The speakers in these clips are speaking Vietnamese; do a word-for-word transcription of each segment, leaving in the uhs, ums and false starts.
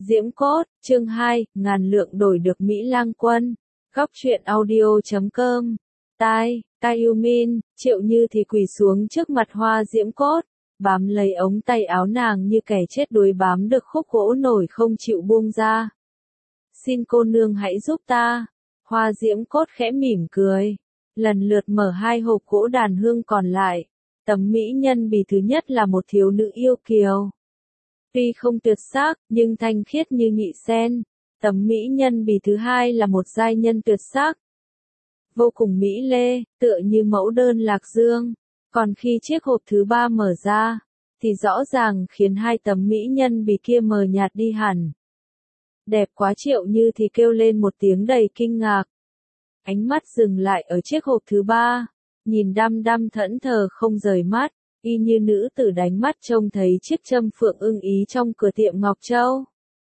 Diễm Cốt, chương hai, ngàn lượng đổi được Mỹ Lang Quân. Góc truyện audio chấm com. Tai, Kayumin, Triệu Như thì quỳ xuống trước mặt Hoa Diễm Cốt, bám lấy ống tay áo nàng như kẻ chết đuối bám được khúc gỗ nổi không chịu buông ra. Xin cô nương hãy giúp ta. Hoa Diễm Cốt khẽ mỉm cười, lần lượt mở hai hộp gỗ đàn hương còn lại. Tấm mỹ nhân bì thứ nhất là một thiếu nữ yêu kiều. Tuy không tuyệt sắc, nhưng thanh khiết như nhị sen. Tấm mỹ nhân bì thứ hai là một giai nhân tuyệt sắc. Vô cùng mỹ lê, tựa như mẫu đơn lạc dương. Còn khi chiếc hộp thứ ba mở ra, thì rõ ràng khiến hai tấm mỹ nhân bì kia mờ nhạt đi hẳn. Đẹp quá, Triệu Như thì kêu lên một tiếng đầy kinh ngạc. Ánh mắt dừng lại ở chiếc hộp thứ ba, nhìn đăm đăm thẫn thờ không rời mắt. Y như nữ tử đánh mắt trông thấy chiếc châm phượng ưng ý trong cửa tiệm Ngọc Châu.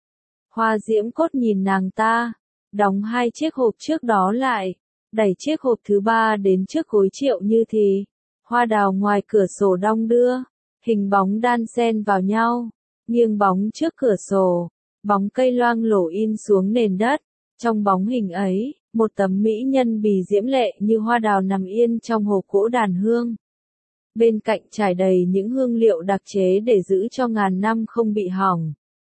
Hoa Diễm Cốt nhìn nàng ta, đóng hai chiếc hộp trước đó lại, đẩy chiếc hộp thứ ba đến trước gối Triệu Như thì. Hoa đào ngoài cửa sổ đong đưa, hình bóng đan xen vào nhau, nghiêng bóng trước cửa sổ, bóng cây loang lổ in xuống nền đất. Trong bóng hình ấy, một tấm mỹ nhân bì diễm lệ như hoa đào nằm yên trong hộp gỗ đàn hương. Bên cạnh trải đầy những hương liệu đặc chế để giữ cho ngàn năm không bị hỏng.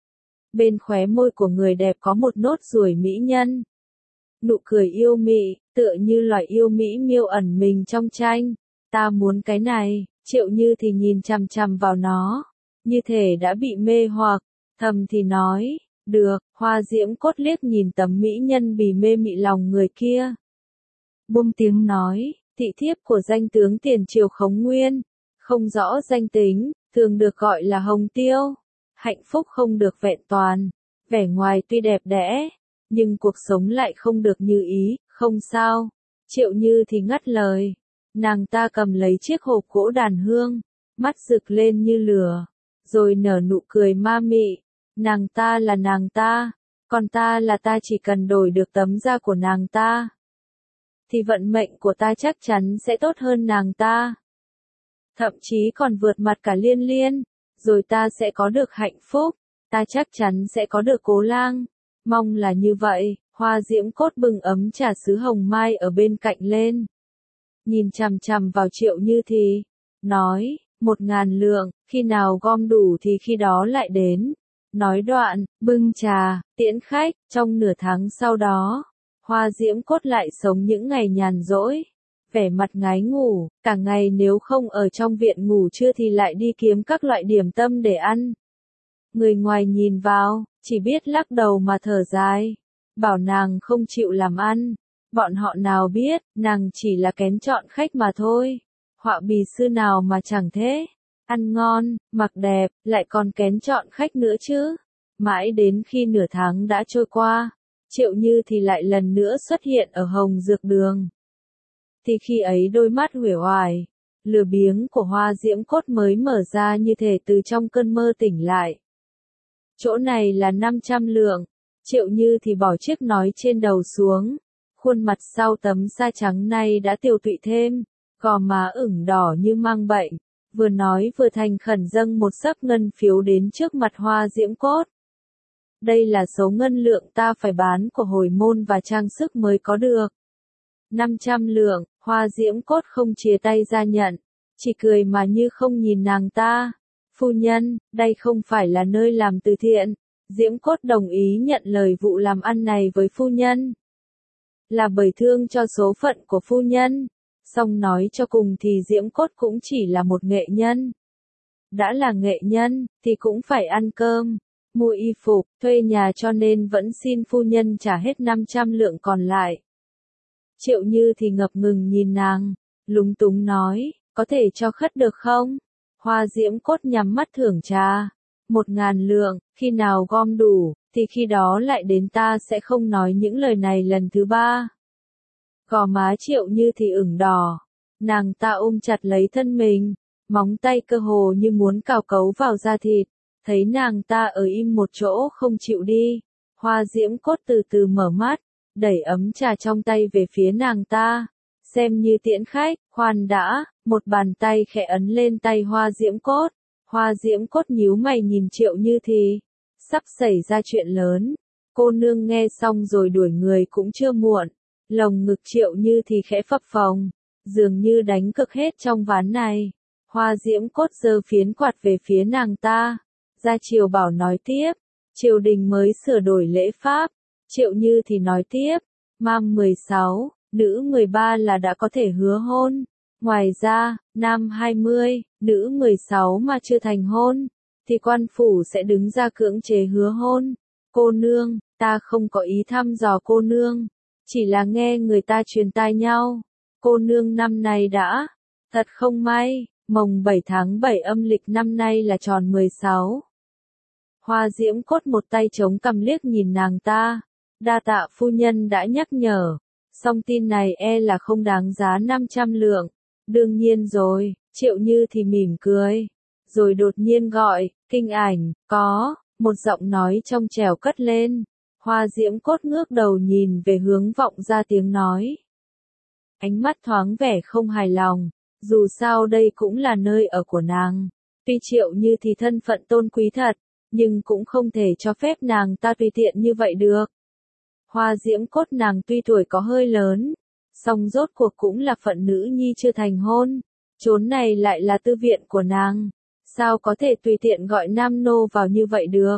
Bên khóe môi của người đẹp có một nốt ruồi mỹ nhân. Nụ cười yêu mị, tựa như loài yêu mỹ miêu ẩn mình trong tranh. Ta muốn cái này. Triệu Như thì nhìn chằm chằm vào nó, như thể đã bị mê hoặc, thầm thì nói, được. Hoa Diễm Cốt liếc nhìn tấm mỹ nhân bì mê mị lòng người kia. Buông tiếng nói, thị thiếp của danh tướng tiền triều Khống Nguyên, không rõ danh tính, thường được gọi là Hồng Tiêu. Hạnh phúc không được vẹn toàn, vẻ ngoài tuy đẹp đẽ, nhưng cuộc sống lại không được như ý. Không sao. Triệu Như thì ngắt lời. Nàng ta cầm lấy chiếc hộp gỗ đàn hương, mắt rực lên như lửa, rồi nở nụ cười ma mị. Nàng ta là nàng ta, còn ta là ta, chỉ cần đổi được tấm da của nàng ta, thì vận mệnh của ta chắc chắn sẽ tốt hơn nàng ta. Thậm chí còn vượt mặt cả Liên Liên, rồi ta sẽ có được hạnh phúc, ta chắc chắn sẽ có được Cố Lang. Mong là như vậy. Hoa Diễm Cốt bưng ấm trà sứ hồng mai ở bên cạnh lên, nhìn chằm chằm vào Triệu Như thì, nói, một ngàn lượng, khi nào gom đủ thì khi đó lại đến. Nói đoạn, bưng trà, tiễn khách. Trong nửa tháng sau đó, Hoa Diễm Cốt lại sống những ngày nhàn rỗi, vẻ mặt ngái ngủ, cả ngày nếu không ở trong viện ngủ trưa thì lại đi kiếm các loại điểm tâm để ăn. Người ngoài nhìn vào, chỉ biết lắc đầu mà thở dài, bảo nàng không chịu làm ăn. Bọn họ nào biết, nàng chỉ là kén chọn khách mà thôi. Họa bì sư nào mà chẳng thế. Ăn ngon, mặc đẹp, lại còn kén chọn khách nữa chứ. Mãi đến khi nửa tháng đã trôi qua, Triệu Như thì lại lần nữa xuất hiện ở Hồng Dược Đường. Thì khi ấy đôi mắt uể oải, lười biếng của Hoa Diễm Cốt mới mở ra như thể từ trong cơn mơ tỉnh lại. Chỗ này là năm trăm lượng. Triệu Như thì bỏ chiếc nói trên đầu xuống. Khuôn mặt sau tấm da trắng nay đã tiều tụy thêm, gò má ửng đỏ như mang bệnh, vừa nói vừa thành khẩn dâng một xấp ngân phiếu đến trước mặt Hoa Diễm Cốt. Đây là số ngân lượng ta phải bán của hồi môn và trang sức mới có được. năm trăm lượng. Hoa Diễm Cốt không chìa tay ra nhận, chỉ cười mà như không nhìn nàng ta. Phu nhân, đây không phải là nơi làm từ thiện. Diễm Cốt đồng ý nhận lời vụ làm ăn này với phu nhân, là bởi thương cho số phận của phu nhân. Song nói cho cùng thì Diễm Cốt cũng chỉ là một nghệ nhân. Đã là nghệ nhân, thì cũng phải ăn cơm, mua y phục, thuê nhà, cho nên vẫn xin phu nhân trả hết năm trăm lượng còn lại. Triệu Như thì ngập ngừng nhìn nàng, lúng túng nói, có thể cho khất được không? Hoa Diễm Cốt nhắm mắt thưởng trà. Một ngàn lượng, khi nào gom đủ, thì khi đó lại đến, ta sẽ không nói những lời này lần thứ ba. Gò má Triệu Như thì ửng đỏ, nàng ta ôm chặt lấy thân mình, móng tay cơ hồ như muốn cào cấu vào da thịt. Thấy nàng ta ở im một chỗ không chịu đi, Hoa Diễm Cốt từ từ mở mắt, đẩy ấm trà trong tay về phía nàng ta, xem như tiễn khách. Khoan đã. Một bàn tay khẽ ấn lên tay Hoa Diễm Cốt. Hoa Diễm Cốt nhíu mày nhìn Triệu Như thì, Sắp xảy ra chuyện lớn. Cô nương nghe xong rồi đuổi người cũng chưa muộn. Lồng ngực Triệu Như thì khẽ phập phồng, dường như đánh cực hết trong ván này. Hoa Diễm Cốt giơ phiến quạt về phía nàng ta. Gia Triều Bảo nói tiếp, triều đình mới sửa đổi lễ pháp. Triệu Như thì nói tiếp, nam mười sáu, nữ mười ba là đã có thể hứa hôn. Ngoài ra, nam hai mươi, nữ mười sáu mà chưa thành hôn, thì quan phủ sẽ đứng ra cưỡng chế hứa hôn. Cô nương, ta không có ý thăm dò cô nương, chỉ là nghe người ta truyền tai nhau. Cô nương năm nay đã, thật không may, mồng bảy tháng bảy âm lịch năm nay là tròn mười sáu. Hoa Diễm Cốt một tay chống cằm liếc nhìn nàng ta, đa tạ phu nhân đã nhắc nhở, song tin này e là không đáng giá năm trăm lượng. Đương nhiên rồi, Triệu Như thì mỉm cười, rồi đột nhiên gọi, Kinh Ảnh, có, một giọng nói trong trẻo cất lên. Hoa Diễm Cốt ngước đầu nhìn về hướng vọng ra tiếng nói. Ánh mắt thoáng vẻ không hài lòng, dù sao đây cũng là nơi ở của nàng. Tuy Triệu Như thì thân phận tôn quý thật, nhưng cũng không thể cho phép nàng ta tùy tiện như vậy được. Hoa Diễm Cốt nàng tuy tuổi có hơi lớn, song rốt cuộc cũng là phận nữ nhi chưa thành hôn, chốn này lại là tư viện của nàng, sao có thể tùy tiện gọi nam nô vào như vậy được.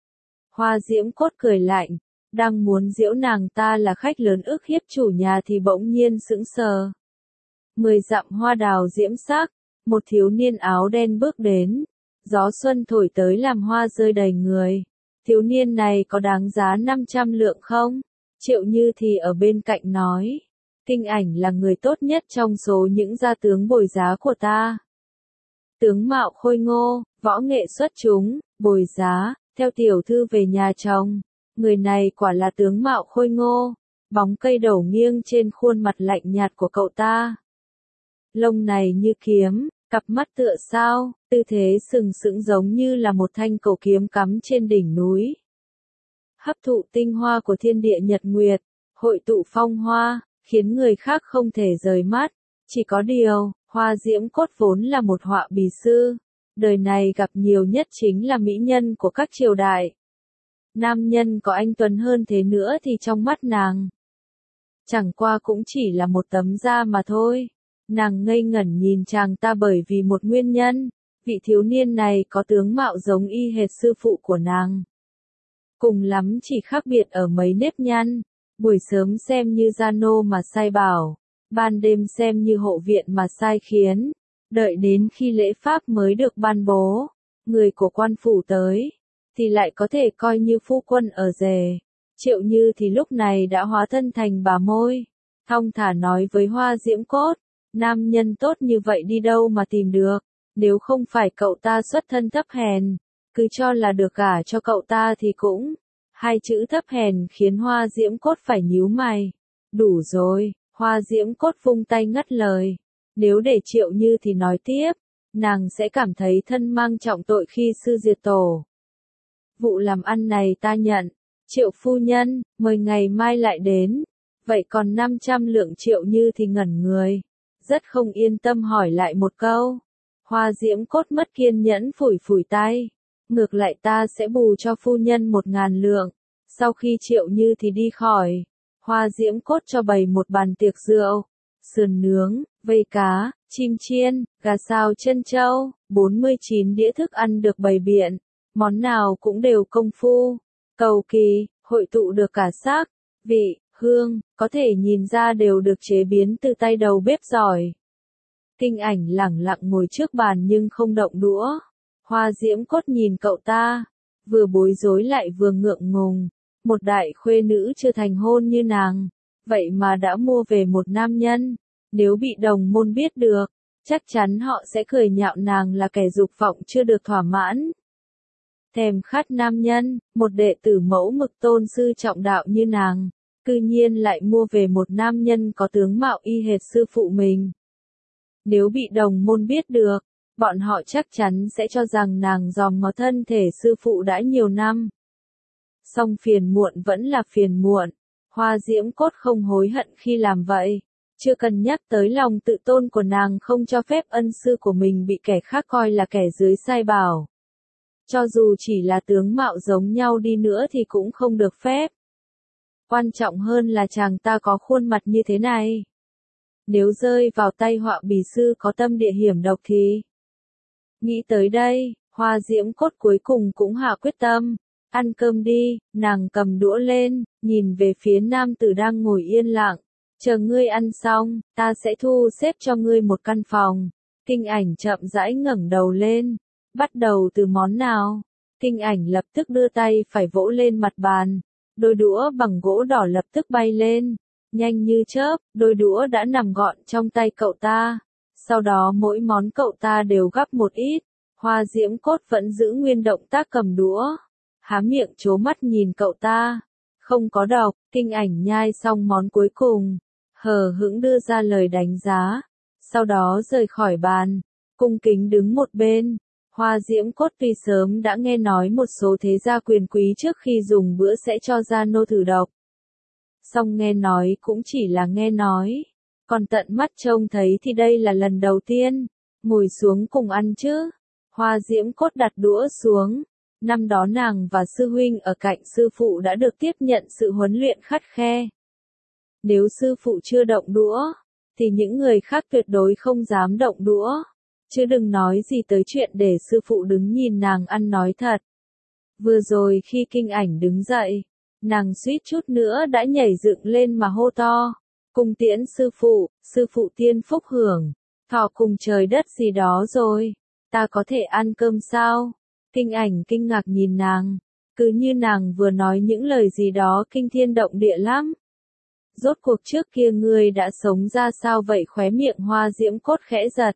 Hoa Diễm Cốt cười lạnh, đang muốn giễu nàng ta là khách lớn ức hiếp chủ nhà thì bỗng nhiên sững sờ. Mười dặm hoa đào diễm sắc, một thiếu niên áo đen bước đến, gió xuân thổi tới làm hoa rơi đầy người. Thiếu niên này có đáng giá năm trăm lượng không? Triệu Như thì ở bên cạnh nói, Kinh Ảnh là người tốt nhất trong số những gia tướng bồi giá của ta. Tướng mạo khôi ngô, võ nghệ xuất chúng, bồi giá, theo tiểu thư về nhà chồng. Người này quả là tướng mạo khôi ngô, bóng cây đầu nghiêng trên khuôn mặt lạnh nhạt của cậu ta. Lông này như kiếm, cặp mắt tựa sao, tư thế sừng sững giống như là một thanh cổ kiếm cắm trên đỉnh núi. Hấp thụ tinh hoa của thiên địa nhật nguyệt, hội tụ phong hoa, khiến người khác không thể rời mắt. Chỉ có điều, Hoa Diễm Cốt vốn là một họa bì sư. Đời này gặp nhiều nhất chính là mỹ nhân của các triều đại. Nam nhân có anh tuấn hơn thế nữa thì trong mắt nàng, chẳng qua cũng chỉ là một tấm da mà thôi. Nàng ngây ngẩn nhìn chàng ta bởi vì một nguyên nhân, vị thiếu niên này có tướng mạo giống y hệt sư phụ của nàng. Cùng lắm chỉ khác biệt ở mấy nếp nhăn, buổi sớm xem như gia nô mà sai bảo, ban đêm xem như hộ viện mà sai khiến, đợi đến khi lễ pháp mới được ban bố, người của quan phủ tới, thì lại có thể coi như phu quân ở rể. Triệu Như thì lúc này đã hóa thân thành bà môi, thong thả nói với Hoa Diễm Cốt, nam nhân tốt như vậy đi đâu mà tìm được, nếu không phải cậu ta xuất thân thấp hèn, cứ cho là được gả cho cậu ta thì cũng. Hai chữ thấp hèn khiến Hoa Diễm Cốt phải nhíu mày. Đủ rồi, Hoa Diễm Cốt vung tay ngắt lời. Nếu để Triệu Như thì nói tiếp, nàng sẽ cảm thấy thân mang trọng tội khi sư diệt tổ. Vụ làm ăn này ta nhận, Triệu phu nhân, mời ngày mai lại đến. Vậy còn năm trăm lượng. Triệu Như thì ngẩn người, rất không yên tâm hỏi lại một câu. Hoa Diễm Cốt mất kiên nhẫn phủi phủi tay. Ngược lại ta sẽ bù cho phu nhân một ngàn lượng. Sau khi Triệu Như thì đi khỏi, Hoa Diễm Cốt cho bày một bàn tiệc rượu, sườn nướng, vây cá, chim chiên, gà xào chân trâu, bốn mươi chín đĩa thức ăn được bày biện, món nào cũng đều công phu, cầu kỳ, hội tụ được cả sắc, vị, hương, có thể nhìn ra đều được chế biến từ tay đầu bếp giỏi. Kinh Ảnh lẳng lặng ngồi trước bàn nhưng không động đũa. Hoa Diễm Cốt nhìn cậu ta, vừa bối rối lại vừa ngượng ngùng, một đại khuê nữ chưa thành hôn như nàng, vậy mà đã mua về một nam nhân, nếu bị đồng môn biết được, chắc chắn họ sẽ cười nhạo nàng là kẻ dục vọng chưa được thỏa mãn. Thèm khát nam nhân, một đệ tử mẫu mực tôn sư trọng đạo như nàng, cư nhiên lại mua về một nam nhân có tướng mạo y hệt sư phụ mình. Nếu bị đồng môn biết được, bọn họ chắc chắn sẽ cho rằng nàng dòm ngó thân thể sư phụ đã nhiều năm. Song phiền muộn vẫn là phiền muộn, Hoa Diễm Cốt không hối hận khi làm vậy, chưa cần nhắc tới lòng tự tôn của nàng không cho phép ân sư của mình bị kẻ khác coi là kẻ dưới sai bảo. Cho dù chỉ là tướng mạo giống nhau đi nữa thì cũng không được phép. Quan trọng hơn là chàng ta có khuôn mặt như thế này. Nếu rơi vào tay họa bì sư có tâm địa hiểm độc thì... Nghĩ tới đây, Hoa Diễm Cốt cuối cùng cũng hạ quyết tâm. Ăn cơm đi, nàng cầm đũa lên, nhìn về phía nam tử đang ngồi yên lặng. Chờ ngươi ăn xong, ta sẽ thu xếp cho ngươi một căn phòng. Kinh Ảnh chậm rãi ngẩng đầu lên. Bắt đầu từ món nào? Kinh Ảnh lập tức đưa tay phải vỗ lên mặt bàn. Đôi đũa bằng gỗ đỏ lập tức bay lên. Nhanh như chớp, đôi đũa đã nằm gọn trong tay cậu ta. Sau đó mỗi món cậu ta đều gắp một ít. Hoa Diễm Cốt vẫn giữ nguyên động tác cầm đũa. Há miệng trố mắt nhìn cậu ta. Không có độc, Kinh Ảnh nhai xong món cuối cùng. Hờ hững đưa ra lời đánh giá. Sau đó rời khỏi bàn. Cung kính đứng một bên. Hoa Diễm Cốt tuy sớm đã nghe nói một số thế gia quyền quý trước khi dùng bữa sẽ cho ra nô thử độc. Song nghe nói cũng chỉ là nghe nói. Còn tận mắt trông thấy thì đây là lần đầu tiên. Ngồi xuống cùng ăn chứ. Hoa Diễm Cốt đặt đũa xuống. Năm đó nàng và sư huynh ở cạnh sư phụ đã được tiếp nhận sự huấn luyện khắt khe. Nếu sư phụ chưa động đũa, thì những người khác tuyệt đối không dám động đũa. Chứ đừng nói gì tới chuyện để sư phụ đứng nhìn nàng ăn nói thật. Vừa rồi khi Kinh Ảnh đứng dậy, nàng suýt chút nữa đã nhảy dựng lên mà hô to. Cung tiễn sư phụ, sư phụ tiên phúc hưởng, thọ cùng trời đất gì đó rồi. Ta có thể ăn cơm sao? Kinh Ảnh kinh ngạc nhìn nàng. Cứ như nàng vừa nói những lời gì đó kinh thiên động địa lắm. Rốt cuộc trước kia ngươi đã sống ra sao vậy? Khóe miệng Hoa Diễm Cốt khẽ giật.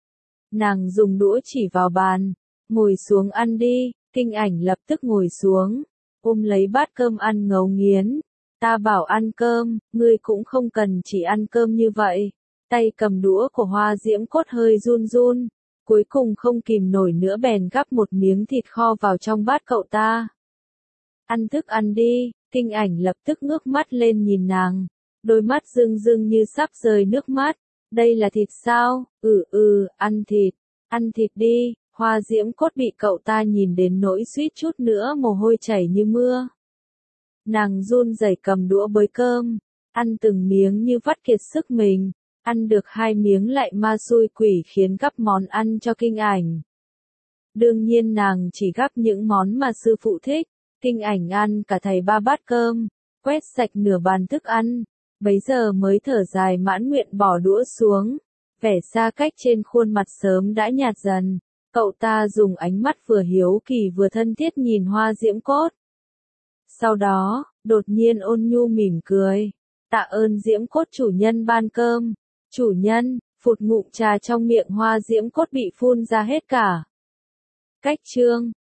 Nàng dùng đũa chỉ vào bàn. Ngồi xuống ăn đi. Kinh Ảnh lập tức ngồi xuống. Ôm lấy bát cơm ăn ngấu nghiến. Ta bảo ăn cơm, ngươi cũng không cần chỉ ăn cơm như vậy. Tay cầm đũa của Hoa Diễm Cốt hơi run run. Cuối cùng không kìm nổi nữa bèn gắp một miếng thịt kho vào trong bát cậu ta. Ăn thức ăn đi. Kinh Ảnh lập tức ngước mắt lên nhìn nàng. Đôi mắt rưng rưng như sắp rơi nước mắt. Đây là thịt sao? Ừ ừ, ăn thịt. Ăn thịt đi. Hoa Diễm Cốt bị cậu ta nhìn đến nỗi suýt chút nữa mồ hôi chảy như mưa. Nàng run rẩy cầm đũa bới cơm. Ăn từng miếng như vắt kiệt sức mình. Ăn được hai miếng lại ma xui quỷ khiến gắp món ăn cho Kinh Ảnh. Đương nhiên nàng chỉ gắp những món mà sư phụ thích. Kinh Ảnh ăn cả thầy ba bát cơm. Quét sạch nửa bàn thức ăn. Bấy giờ mới thở dài mãn nguyện bỏ đũa xuống. Vẻ xa cách trên khuôn mặt sớm đã nhạt dần. Cậu ta dùng ánh mắt vừa hiếu kỳ vừa thân thiết nhìn Hoa Diễm Cốt. Sau đó, đột nhiên ôn nhu mỉm cười. Tạ ơn Diễm Cốt chủ nhân ban cơm. Chủ nhân, phụt ngụm trà trong miệng Hoa Diễm Cốt bị phun ra hết cả. Cách chương